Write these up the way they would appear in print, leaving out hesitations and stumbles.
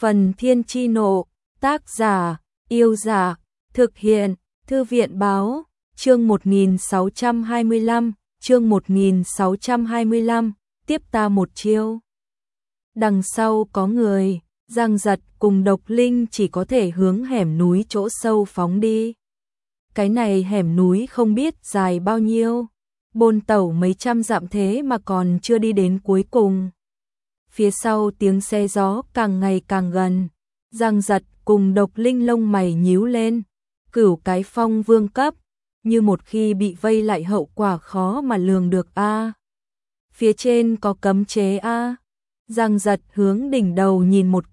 Phần Thiên Chi Nộ, tác giả, Yêu Giả, thực hiện, Thư viện Báo, chương 1625, chương 1625, tiếp ta một chiêu. Đằng sau có người, Giang Giật cùng Độc Linh chỉ có thể hướng hẻm núi chỗ sâu phóng đi. Cái này hẻm núi không biết dài bao nhiêu, bôn tẩu mấy trăm dặm thế mà còn chưa đi đến cuối cùng. Phía sau tiếng xe gió càng ngày càng gần, Giang Giật cùng Độc Linh lông mày nhíu lên, Cửu cái phong vương cấp, như một khi bị vây lại hậu quả khó mà lường được a. Phía trên có cấm chế a. Giang Giật hướng đỉnh đầu nhìn một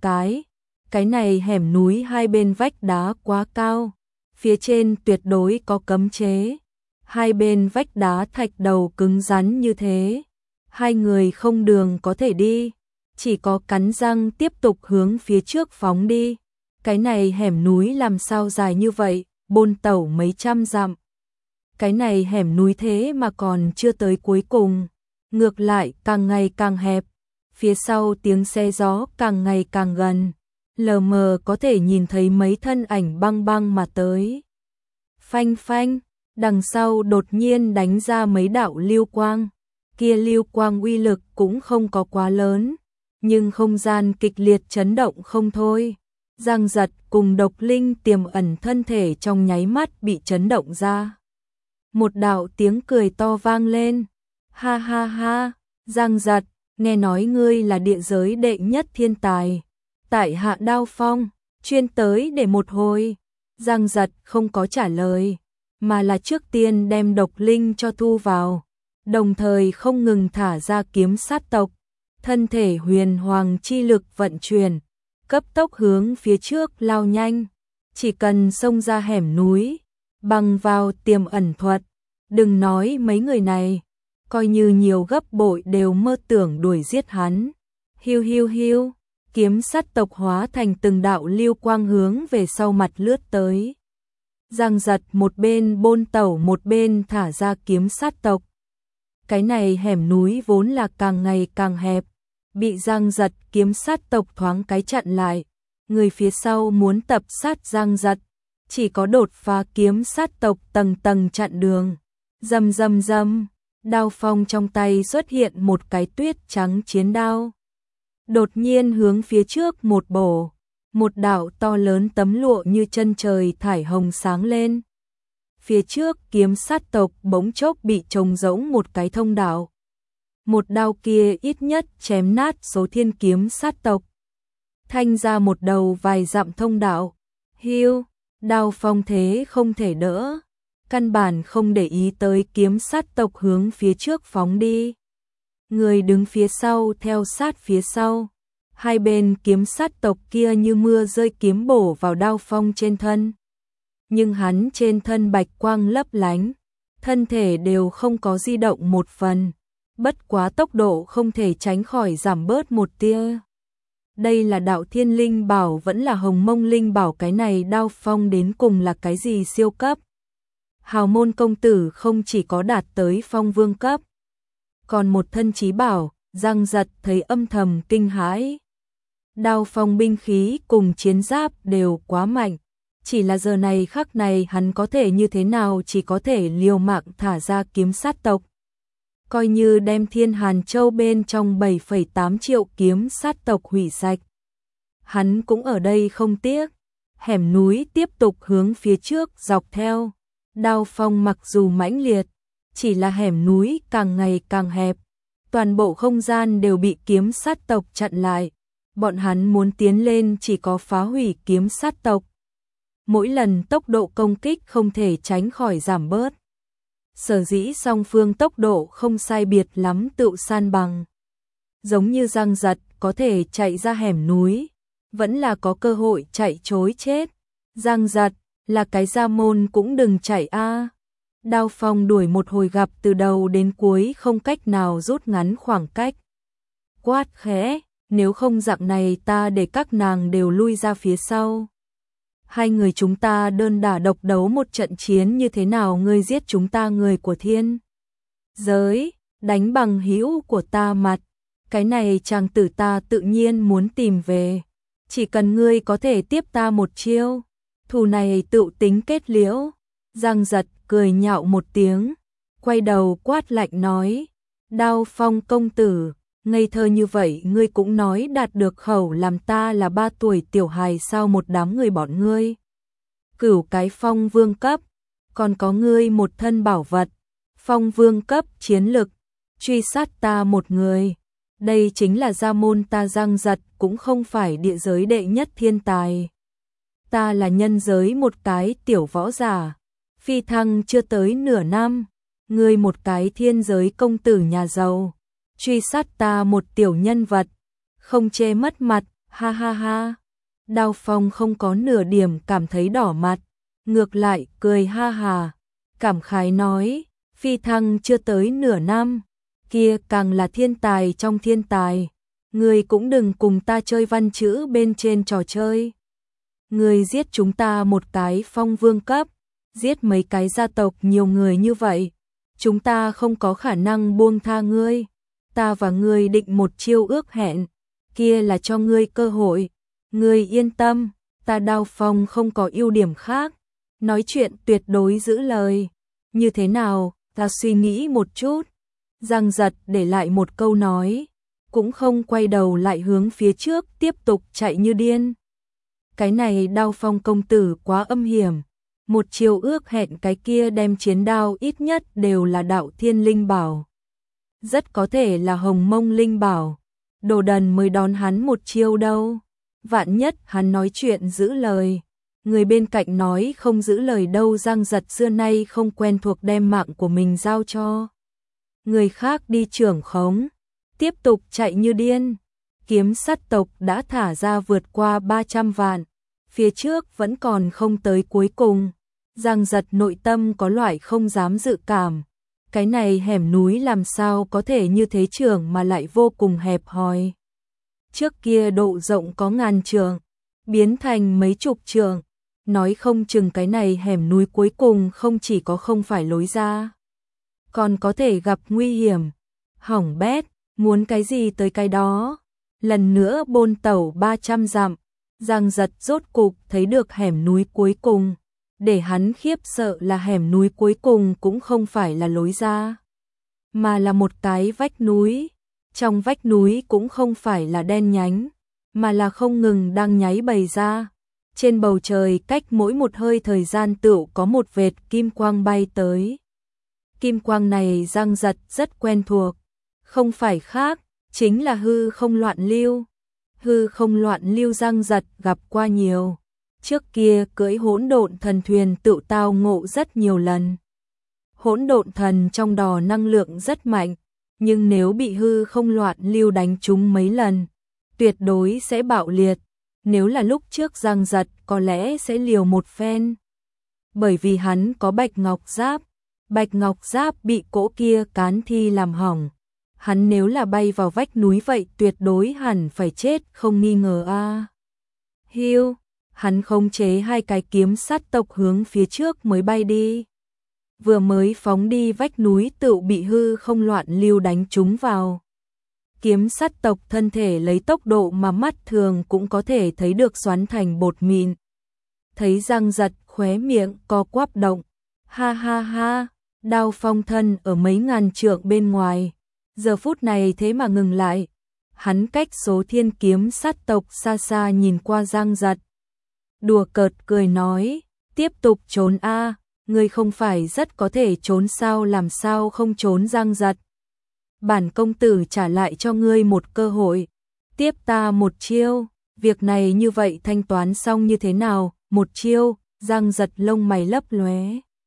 cái này hẻm núi hai bên vách đá quá cao, phía trên tuyệt đối có cấm chế. Hai bên vách đá thạch đầu cứng rắn như thế, hai người không đường có thể đi, chỉ có cắn răng tiếp tục hướng phía trước phóng đi. Cái này hẻm núi làm sao dài như vậy, bôn tẩu mấy trăm dặm. Cái này hẻm núi thế mà còn chưa tới cuối cùng, ngược lại càng ngày càng hẹp. Phía sau tiếng xe gió càng ngày càng gần, lờ mờ có thể nhìn thấy mấy thân ảnh băng băng mà tới. Phanh phanh, đằng sau đột nhiên đánh ra mấy đạo lưu quang, kia lưu quang uy lực cũng không có quá lớn, nhưng không gian kịch liệt chấn động không thôi. Giang Giật cùng Độc Linh tiềm ẩn thân thể trong nháy mắt bị chấn động ra. Một đạo tiếng cười to vang lên. Ha ha ha, Giang Giật, nghe nói ngươi là địa giới đệ nhất thiên tài. Tại hạ Đao Phong, chuyên tới để một hồi. Giang Giật không có trả lời, mà là trước tiên đem Độc Linh cho thu vào, đồng thời không ngừng thả ra kiếm sát tộc. Thân thể huyền hoàng chi lực vận chuyển, cấp tốc hướng phía trước lao nhanh, chỉ cần xông ra hẻm núi, bằng vào tiềm ẩn thuật, đừng nói mấy người này, coi như nhiều gấp bội đều mơ tưởng đuổi giết hắn. Hiu hiu hiu, kiếm sát tộc hóa thành từng đạo lưu quang hướng về sau mặt lướt tới. Giang Giật một bên bôn tẩu một bên thả ra kiếm sát tộc. Cái này hẻm núi vốn là càng ngày càng hẹp, bị Giang Giật kiếm sát tộc thoáng cái chặn lại. Người phía sau muốn tập sát Giang Giật, chỉ có đột phá kiếm sát tộc tầng tầng chặn đường. Rầm rầm rầm, Đao Phong trong tay xuất hiện một cái tuyết trắng chiến đao. Đột nhiên hướng phía trước một bổ, một đạo to lớn tấm lụa như chân trời thải hồng sáng lên. Phía trước kiếm sát tộc bỗng chốc bị trống rỗng một cái thông đạo. Một đao kia ít nhất chém nát số thiên kiếm sát tộc, thanh ra một đầu vài dặm thông đạo. Hiu, Đao Phong thế không thể đỡ, căn bản không để ý tới kiếm sát tộc hướng phía trước phóng đi. Người đứng phía sau theo sát phía sau, hai bên kiếm sát tộc kia như mưa rơi kiếm bổ vào Đao Phong trên thân. Nhưng hắn trên thân bạch quang lấp lánh, thân thể đều không có di động một phần, bất quá tốc độ không thể tránh khỏi giảm bớt một tia. Đây là đạo thiên linh bảo vẫn là hồng mông linh bảo, cái này Đao Phong đến cùng là cái gì siêu cấp. Hào môn công tử không chỉ có đạt tới phong vương cấp, còn một thân chí bảo. Giang Giật thấy âm thầm kinh hãi. Đao Phong binh khí cùng chiến giáp đều quá mạnh, chỉ là giờ này khắc này hắn có thể như thế nào, chỉ có thể liều mạng thả ra kiếm sát tộc. Coi như đem Thiên Hàn Châu bên trong 7,8 triệu kiếm sát tộc hủy sạch, hắn cũng ở đây không tiếc. Hẻm núi tiếp tục hướng phía trước dọc theo. Đao Phong mặc dù mãnh liệt, chỉ là hẻm núi càng ngày càng hẹp, toàn bộ không gian đều bị kiếm sát tộc chặn lại. Bọn hắn muốn tiến lên chỉ có phá hủy kiếm sát tộc. Mỗi lần tốc độ công kích không thể tránh khỏi giảm bớt. Sở dĩ song phương tốc độ không sai biệt lắm tự san bằng. Giống như Giang Giật có thể chạy ra hẻm núi, vẫn là có cơ hội chạy trối chết. Giang Giật là cái gia môn cũng đừng chạy a. Đao Phong đuổi một hồi gặp từ đầu đến cuối không cách nào rút ngắn khoảng cách. Quát khẽ, nếu không dạng này ta để các nàng đều lui ra phía sau. Hai người chúng ta đơn đả độc đấu một trận chiến như thế nào, ngươi giết chúng ta người của thiên giới, đánh bằng hữu của ta mặt. Cái này chàng tử ta tự nhiên muốn tìm về. chỉ cần ngươi có thể tiếp ta một chiêu, thù này tựu tính kết liễu. Giang Giật cười nhạo một tiếng, quay đầu quát lạnh nói, Đao Phong công tử, ngây thơ như vậy ngươi cũng nói đạt được khẩu làm ta là 3 tuổi tiểu hài sao? Một đám người bọn ngươi, cửu cái phong vương cấp, còn có ngươi một thân bảo vật, phong vương cấp chiến lực, truy sát ta một người. Đây chính là gia môn ta Giang Giật, cũng không phải địa giới đệ nhất thiên tài. Ta là nhân giới một cái tiểu võ giả, phi thăng chưa tới nửa năm, ngươi một cái thiên giới công tử nhà giàu, truy sát ta một tiểu nhân vật, không chê mất mặt, ha ha ha. Đao Phong không có nửa điểm cảm thấy đỏ mặt, ngược lại cười ha hà, cảm khái nói, phi thăng chưa tới nửa năm, kia càng là thiên tài trong thiên tài, ngươi cũng đừng cùng ta chơi văn chữ bên trên trò chơi. Ngươi giết chúng ta một cái phong vương cấp, giết mấy cái gia tộc nhiều người như vậy, chúng ta không có khả năng buông tha ngươi. Ta và ngươi định một chiêu ước hẹn, kia là cho ngươi cơ hội. Ngươi yên tâm, ta Đao Phong không có ưu điểm khác, nói chuyện tuyệt đối giữ lời. Như thế nào, ta suy nghĩ một chút. Giang Giật để lại một câu nói, cũng không quay đầu lại hướng phía trước tiếp tục chạy như điên. Cái này Đao Phong công tử quá âm hiểm, một chiêu ước hẹn cái kia đem chiến đao ít nhất đều là đạo thiên linh bảo. Rất có thể là hồng mông linh bảo, đồ đần mới đón hắn một chiêu đâu. Vạn nhất hắn nói chuyện giữ lời, người bên cạnh nói không giữ lời đâu. Giang Giật xưa nay không quen thuộc đem mạng của mình giao cho người khác đi trưởng khống, tiếp tục chạy như điên. Kiếm sắt tộc đã thả ra vượt qua 300 vạn, phía trước vẫn còn không tới cuối cùng. Giang Giật nội tâm có loại không dám dự cảm, cái này hẻm núi làm sao có thể như thế trưởng mà lại vô cùng hẹp hòi. Trước kia độ rộng có ngàn trượng, biến thành mấy chục trượng, nói không chừng cái này hẻm núi cuối cùng không chỉ có không phải lối ra, còn có thể gặp nguy hiểm. Hỏng bét, muốn cái gì tới cái đó. Lần nữa bôn tẩu 300 dặm, Giang Giật rốt cục thấy được hẻm núi cuối cùng. Để hắn khiếp sợ là hẻm núi cuối cùng cũng không phải là lối ra, mà là một cái vách núi. Trong vách núi cũng không phải là đen nhánh, mà là không ngừng đang nháy bày ra. Trên bầu trời cách mỗi một hơi thời gian tựu có một vệt kim quang bay tới. Kim quang này Giang Giật rất quen thuộc, không phải khác, chính là hư không loạn lưu. Hư không loạn lưu Giang Giật gặp qua nhiều. Trước kia cưỡi hỗn độn thần thuyền tự tao ngộ rất nhiều lần. Hỗn độn thần trong đò năng lượng rất mạnh, nhưng nếu bị hư không loạn lưu đánh trúng mấy lần, tuyệt đối sẽ bạo liệt. Nếu là lúc trước Giang Giật có lẽ sẽ liều một phen. Bởi vì hắn có bạch ngọc giáp, bạch ngọc giáp bị cỗ kia cán thi làm hỏng. Hắn nếu là bay vào vách núi vậy tuyệt đối hẳn phải chết không nghi ngờ a. Hiu, hắn khống chế hai cái kiếm sắt tộc hướng phía trước mới bay đi. Vừa mới phóng đi vách núi tựu bị hư không loạn lưu đánh trúng vào. Kiếm sắt tộc thân thể lấy tốc độ mà mắt thường cũng có thể thấy được xoắn thành bột mịn. Thấy Giang Giật khóe miệng co quắp động. Ha ha ha, Đao Phong thân ở mấy ngàn trượng bên ngoài. Giờ phút này thế mà ngừng lại. Hắn cách số thiên kiếm sắt tộc xa xa nhìn qua Giang Giật. Đùa cợt cười nói, tiếp tục trốn a, ngươi không phải rất có thể trốn sao, làm sao không trốn. Giang Giật, bản công tử trả lại cho ngươi một cơ hội, tiếp ta một chiêu. Việc này như vậy thanh toán xong như thế nào? Một chiêu. Giang Giật lông mày lấp lóe,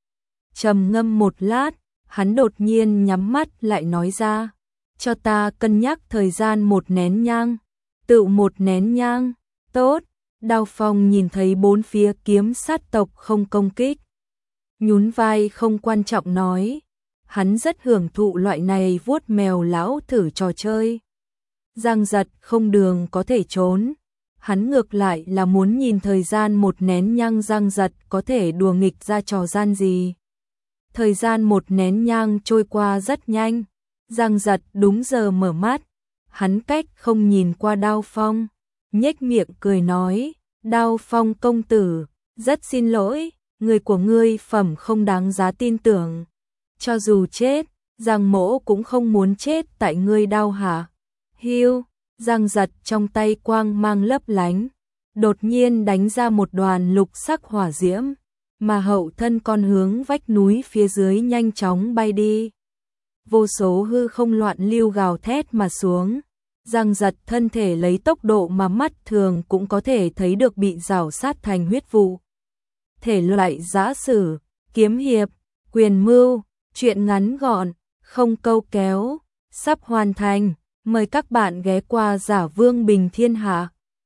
trầm ngâm một lát, hắn đột nhiên nhắm mắt lại nói ra, cho ta cân nhắc thời gian 1 nén nhang. Tự 1 nén nhang, tốt. Đao Phong nhìn thấy bốn phía kiếm sát tộc không công kích, nhún vai không quan trọng nói, hắn rất hưởng thụ loại này vuốt mèo lão thử trò chơi. Giang Giật không đường có thể trốn, hắn ngược lại là muốn nhìn thời gian 1 nén nhang Giang Giật có thể đùa nghịch ra trò gian gì. Thời gian 1 nén nhang trôi qua rất nhanh, Giang Giật đúng giờ mở mắt, hắn cách không nhìn qua Đao Phong, nhếch miệng cười nói, Đao Phong công tử, rất xin lỗi, người của ngươi phẩm không đáng giá tin tưởng. Cho dù chết, Giang Mỗ cũng không muốn chết tại ngươi Đao hạ. Hưu, Giang Giật trong tay quang mang lấp lánh, đột nhiên đánh ra một đoàn lục sắc hỏa diễm, mà hậu thân con hướng vách núi phía dưới nhanh chóng bay đi. Vô số hư không loạn lưu gào thét mà xuống. Giang Giật thân thể lấy tốc độ mà mắt thường cũng có thể thấy được bị rào sát thành huyết vụ. Thể loại giã sử, kiếm hiệp, quyền mưu, truyện ngắn gọn, không câu kéo, sắp hoàn thành. Mời các bạn ghé qua Giả Vương Bình Thiên Hạ.